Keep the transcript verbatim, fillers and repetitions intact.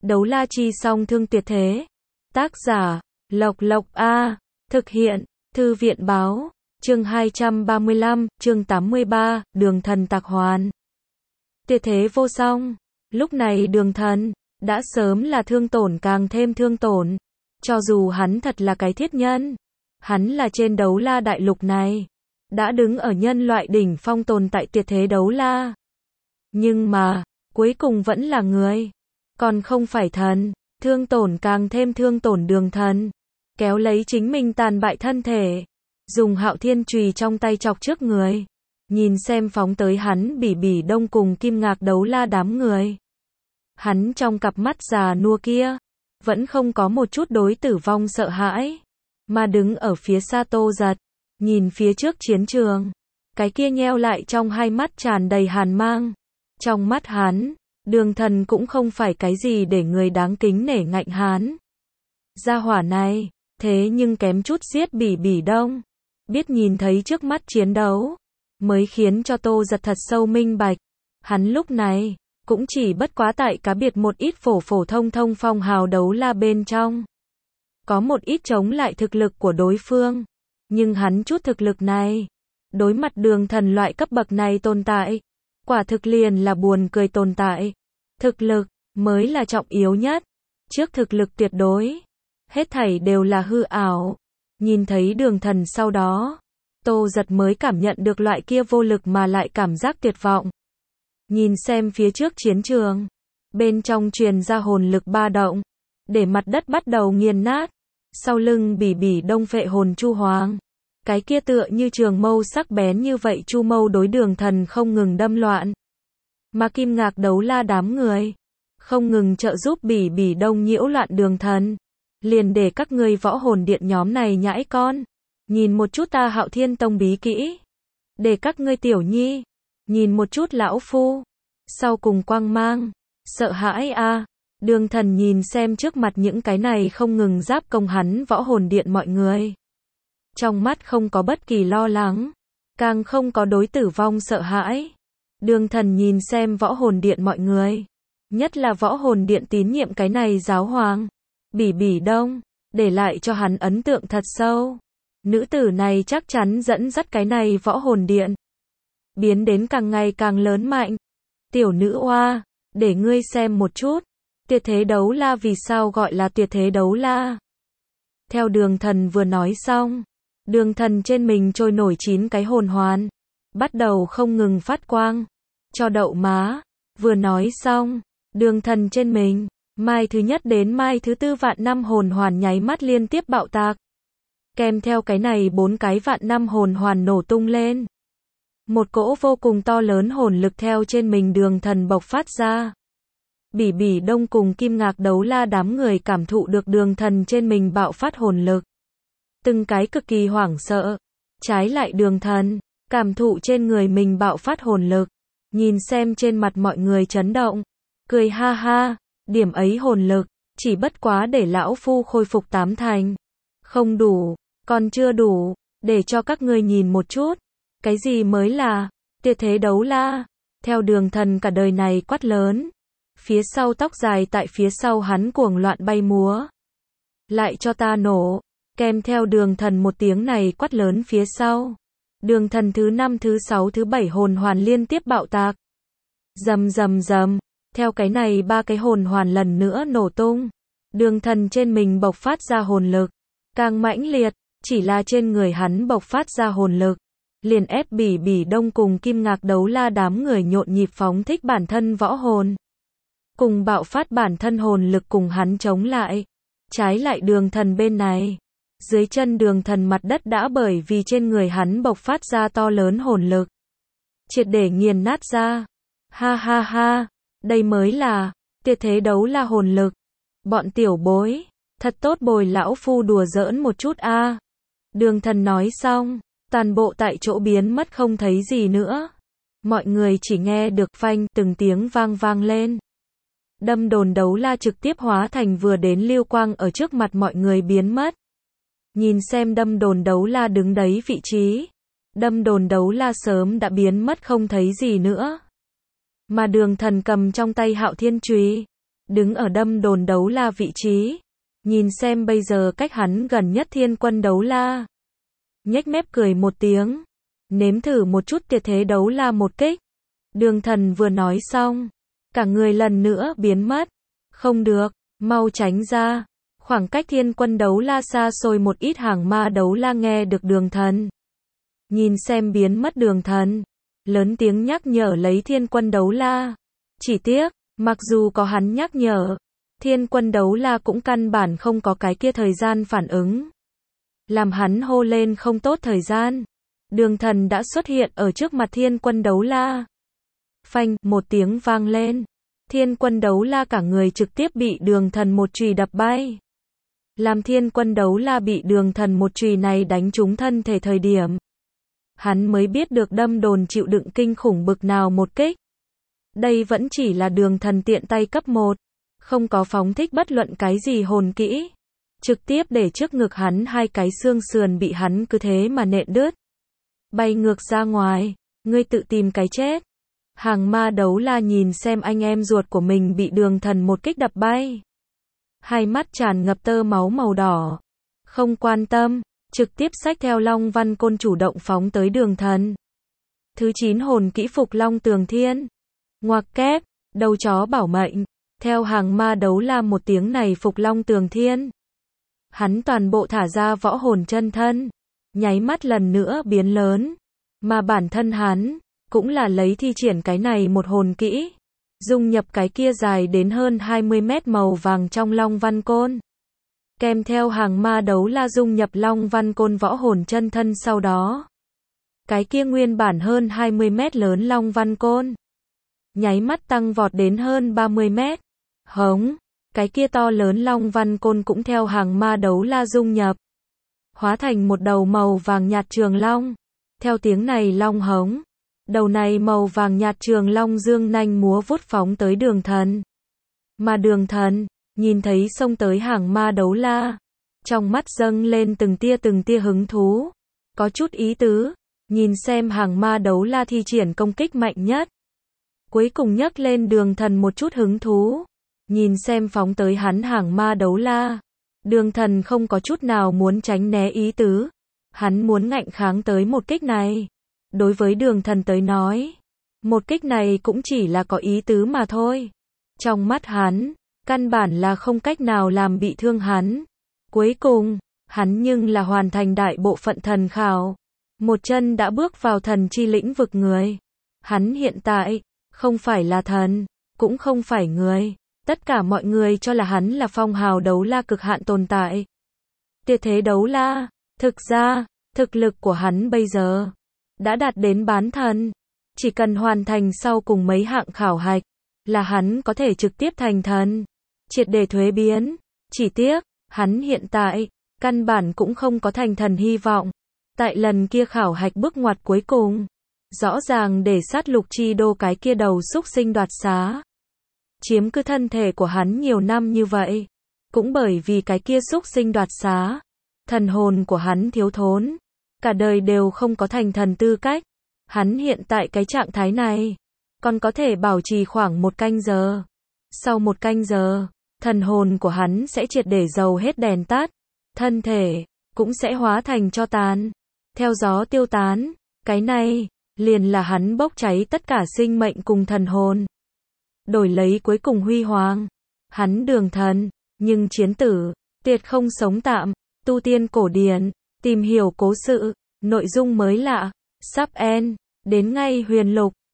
Đấu la chi song thương tuyệt thế. Tác giả, Lộc Lộc A. Thực hiện, Thư viện báo. Chương hai trăm ba mươi lăm, chương tám mươi ba, Đường Thần tạc hoàn. Tuyệt thế vô song. Lúc này Đường Thần đã sớm là thương tổn càng thêm thương tổn. Cho dù hắn thật là cái thiết nhân, hắn là trên đấu la đại lục này, đã đứng ở nhân loại đỉnh phong tồn tại tuyệt thế đấu la. Nhưng mà, cuối cùng vẫn là người, còn không phải thần. Thương tổn càng thêm thương tổn Đường Thần, kéo lấy chính mình tàn bại thân thể, dùng Hạo Thiên chùy trong tay chọc trước người, nhìn xem phóng tới hắn Bỉ Bỉ Đông cùng Kim Ngạc đấu la đám người. Hắn trong cặp mắt già nua kia, vẫn không có một chút đối tử vong sợ hãi, mà đứng ở phía xa Tô Giật, nhìn phía trước chiến trường, cái kia nheo lại trong hai mắt tràn đầy hàn mang. Trong mắt hắn, Đường Thần cũng không phải cái gì để người đáng kính nể ngạnh hắn. Gia hỏa này, thế nhưng kém chút giết Bỉ Bỉ Đông. Biết nhìn thấy trước mắt chiến đấu, mới khiến cho Tô Giật thật sâu minh bạch. Hắn lúc này, cũng chỉ bất quá tại cá biệt một ít phổ phổ thông thông phong hào đấu la bên trong. Có một ít chống lại thực lực của đối phương. Nhưng hắn chút thực lực này, đối mặt Đường Thần loại cấp bậc này tồn tại, quả thực liền là buồn cười tồn tại. Thực lực, mới là trọng yếu nhất. Trước thực lực tuyệt đối, hết thảy đều là hư ảo. Nhìn thấy Đường Thần sau đó, Tô Giật mới cảm nhận được loại kia vô lực mà lại cảm giác tuyệt vọng. Nhìn xem phía trước chiến trường, bên trong truyền ra hồn lực ba động, để mặt đất bắt đầu nghiền nát. Sau lưng Bỉ Bỉ Đông phệ hồn chu hoàng, cái kia tựa như trường mâu sắc bén như vậy chu mâu đối Đường Thần không ngừng đâm loạn. Mà Kim Ngạc đấu la đám người, không ngừng trợ giúp Bỉ Bỉ Đông nhiễu loạn Đường Thần. Liền để các ngươi võ hồn điện nhóm này nhãi con, nhìn một chút ta Hạo Thiên Tông bí kỹ. Để các ngươi tiểu nhi, nhìn một chút lão phu. Sau cùng quang mang, sợ hãi a. À. Đường Thần nhìn xem trước mặt những cái này không ngừng giáp công hắn võ hồn điện mọi người. Trong mắt không có bất kỳ lo lắng, càng không có đối tử vong sợ hãi. Đường Thần nhìn xem võ hồn điện mọi người, nhất là võ hồn điện tín nhiệm cái này giáo hoàng Bỉ Bỉ Đông, để lại cho hắn ấn tượng thật sâu. Nữ tử này chắc chắn dẫn dắt cái này võ hồn điện biến đến càng ngày càng lớn mạnh. Tiểu nữ oa, để ngươi xem một chút, tuyệt thế đấu la vì sao gọi là tuyệt thế đấu la. Theo Đường Thần vừa nói xong, Đường Thần trên mình trôi nổi chín cái hồn hoàn, bắt đầu không ngừng phát quang. Cho đậu má, vừa nói xong, Đường Thần trên mình, mai thứ nhất đến mai thứ tư vạn năm hồn hoàn nháy mắt liên tiếp bạo tạc. Kèm theo cái này bốn cái vạn năm hồn hoàn nổ tung lên. Một cỗ vô cùng to lớn hồn lực theo trên mình Đường Thần bộc phát ra. Bỉ Bỉ Đông cùng Kim Ngạc đấu la đám người cảm thụ được Đường Thần trên mình bạo phát hồn lực. Từng cái cực kỳ hoảng sợ. Trái lại Đường Thần, cảm thụ trên người mình bạo phát hồn lực. Nhìn xem trên mặt mọi người chấn động. Cười ha ha, điểm ấy hồn lực, chỉ bất quá để lão phu khôi phục tám thành. Không đủ, còn chưa đủ, để cho các ngươi nhìn một chút. Cái gì mới là tuyệt thế đấu la. Theo Đường Thần cả đời này quát lớn. Phía sau tóc dài tại phía sau hắn cuồng loạn bay múa. Lại cho ta nổ. Kèm theo Đường Thần một tiếng này quát lớn phía sau. Đường Thần thứ năm thứ sáu thứ bảy hồn hoàn liên tiếp bạo tạc. Rầm rầm rầm. Theo cái này ba cái hồn hoàn lần nữa nổ tung. Đường Thần trên mình bộc phát ra hồn lực. Càng mãnh liệt, chỉ là trên người hắn bộc phát ra hồn lực. Liền ép Bỉ Bỉ Đông cùng Kim Ngạc đấu la đám người nhộn nhịp phóng thích bản thân võ hồn. Cùng bạo phát bản thân hồn lực cùng hắn chống lại. Trái lại Đường Thần bên này. Dưới chân Đường Thần mặt đất đã bởi vì trên người hắn bộc phát ra to lớn hồn lực. Triệt để nghiền nát ra. Ha ha ha, đây mới là tuyệt thế đấu la hồn lực. Bọn tiểu bối, thật tốt bồi lão phu đùa giỡn một chút a. À. Đường Thần nói xong, toàn bộ tại chỗ biến mất không thấy gì nữa. Mọi người chỉ nghe được phanh từng tiếng vang vang lên. Đâm đồn đấu la trực tiếp hóa thành vừa đến lưu quang ở trước mặt mọi người biến mất. Nhìn xem đâm đồn đấu la đứng đấy vị trí. Đâm đồn đấu la sớm đã biến mất không thấy gì nữa. Mà Đường Thần cầm trong tay Hạo Thiên chùy, đứng ở đâm đồn đấu la vị trí, nhìn xem bây giờ cách hắn gần nhất thiên quân đấu la. Nhếch mép cười một tiếng, nếm thử một chút tuyệt thế đấu la một kích. Đường Thần vừa nói xong, cả người lần nữa biến mất. Không được, mau tránh ra. Khoảng cách thiên quân đấu la xa xôi một ít, hàng ma đấu la nghe được Đường Thần. Nhìn xem biến mất Đường Thần, lớn tiếng nhắc nhở lấy thiên quân đấu la. Chỉ tiếc, mặc dù có hắn nhắc nhở, thiên quân đấu la cũng căn bản không có cái kia thời gian phản ứng. Làm hắn hô lên không tốt thời gian, Đường Thần đã xuất hiện ở trước mặt thiên quân đấu la. Phanh, một tiếng vang lên. Thiên quân đấu la cả người trực tiếp bị Đường Thần một chùy đập bay. Làm thiên quân đấu la bị Đường Thần một chùy này đánh trúng thân thể thời điểm, hắn mới biết được đâm đồn chịu đựng kinh khủng bực nào một kích. Đây vẫn chỉ là Đường Thần tiện tay cấp một, không có phóng thích bất luận cái gì hồn kỹ. Trực tiếp để trước ngực hắn hai cái xương sườn bị hắn cứ thế mà nện đứt. Bay ngược ra ngoài, ngươi tự tìm cái chết. Hàng ma đấu la nhìn xem anh em ruột của mình bị Đường Thần một kích đập bay. Hai mắt tràn ngập tơ máu màu đỏ. Không quan tâm, trực tiếp xách theo Long Văn Côn chủ động phóng tới Đường Thần. Thứ chín hồn kỹ Phục Long Tường Thiên. Ngoặc kép, đầu chó bảo mệnh. Theo hàng ma đấu la một tiếng này Phục Long Tường Thiên, hắn toàn bộ thả ra võ hồn chân thân, nháy mắt lần nữa biến lớn. Mà bản thân hắn cũng là lấy thi triển cái này một hồn kỹ, dung nhập cái kia dài đến hơn hai mươi mét màu vàng trong Long Văn Côn. Kèm theo hàng ma đấu la dung nhập Long Văn Côn võ hồn chân thân sau đó, cái kia nguyên bản hơn hai mươi mét lớn Long Văn Côn nháy mắt tăng vọt đến hơn ba mươi mét. Hống, cái kia to lớn Long Văn Côn cũng theo hàng ma đấu la dung nhập, hóa thành một đầu màu vàng nhạt trường long. Theo tiếng này long hống, đầu này màu vàng nhạt trường long dương nanh múa vuốt phóng tới Đường Thần. Mà Đường Thần nhìn thấy xông tới hàng ma đấu la, trong mắt dâng lên từng tia từng tia hứng thú, có chút ý tứ, nhìn xem hàng ma đấu la thi triển công kích mạnh nhất. Cuối cùng nhấc lên Đường Thần một chút hứng thú, nhìn xem phóng tới hắn hàng ma đấu la. Đường Thần không có chút nào muốn tránh né ý tứ, hắn muốn ngạnh kháng tới một kích này. Đối với Đường Thần tới nói, một kích này cũng chỉ là có ý tứ mà thôi. Trong mắt hắn, căn bản là không cách nào làm bị thương hắn. Cuối cùng, hắn nhưng là hoàn thành đại bộ phận thần khảo, một chân đã bước vào thần chi lĩnh vực người. Hắn hiện tại không phải là thần, cũng không phải người. Tất cả mọi người cho là hắn là phong hào đấu la cực hạn tồn tại. Tuyệt thế đấu la. Thực ra, thực lực của hắn bây giờ đã đạt đến bán thần. Chỉ cần hoàn thành sau cùng mấy hạng khảo hạch, là hắn có thể trực tiếp thành thần, triệt để thuế biến. Chỉ tiếc, hắn hiện tại căn bản cũng không có thành thần hy vọng. Tại lần kia khảo hạch bước ngoặt cuối cùng, rõ ràng để sát lục chi đô cái kia đầu xúc sinh đoạt xá, chiếm cứ thân thể của hắn nhiều năm như vậy. Cũng bởi vì cái kia xúc sinh đoạt xá, thần hồn của hắn thiếu thốn, cả đời đều không có thành thần tư cách. Hắn hiện tại cái trạng thái này, còn có thể bảo trì khoảng một canh giờ. Sau một canh giờ, thần hồn của hắn sẽ triệt để dầu hết đèn tắt, thân thể cũng sẽ hóa thành tro tàn, theo gió tiêu tán. Cái này liền là hắn bốc cháy tất cả sinh mệnh cùng thần hồn, đổi lấy cuối cùng huy hoàng. Hắn Đường Thần, nhưng chiến tử, tuyệt không sống tạm. Tu tiên cổ điển, tìm hiểu cố sự, nội dung mới lạ, sắp end, đến ngay huyền lục.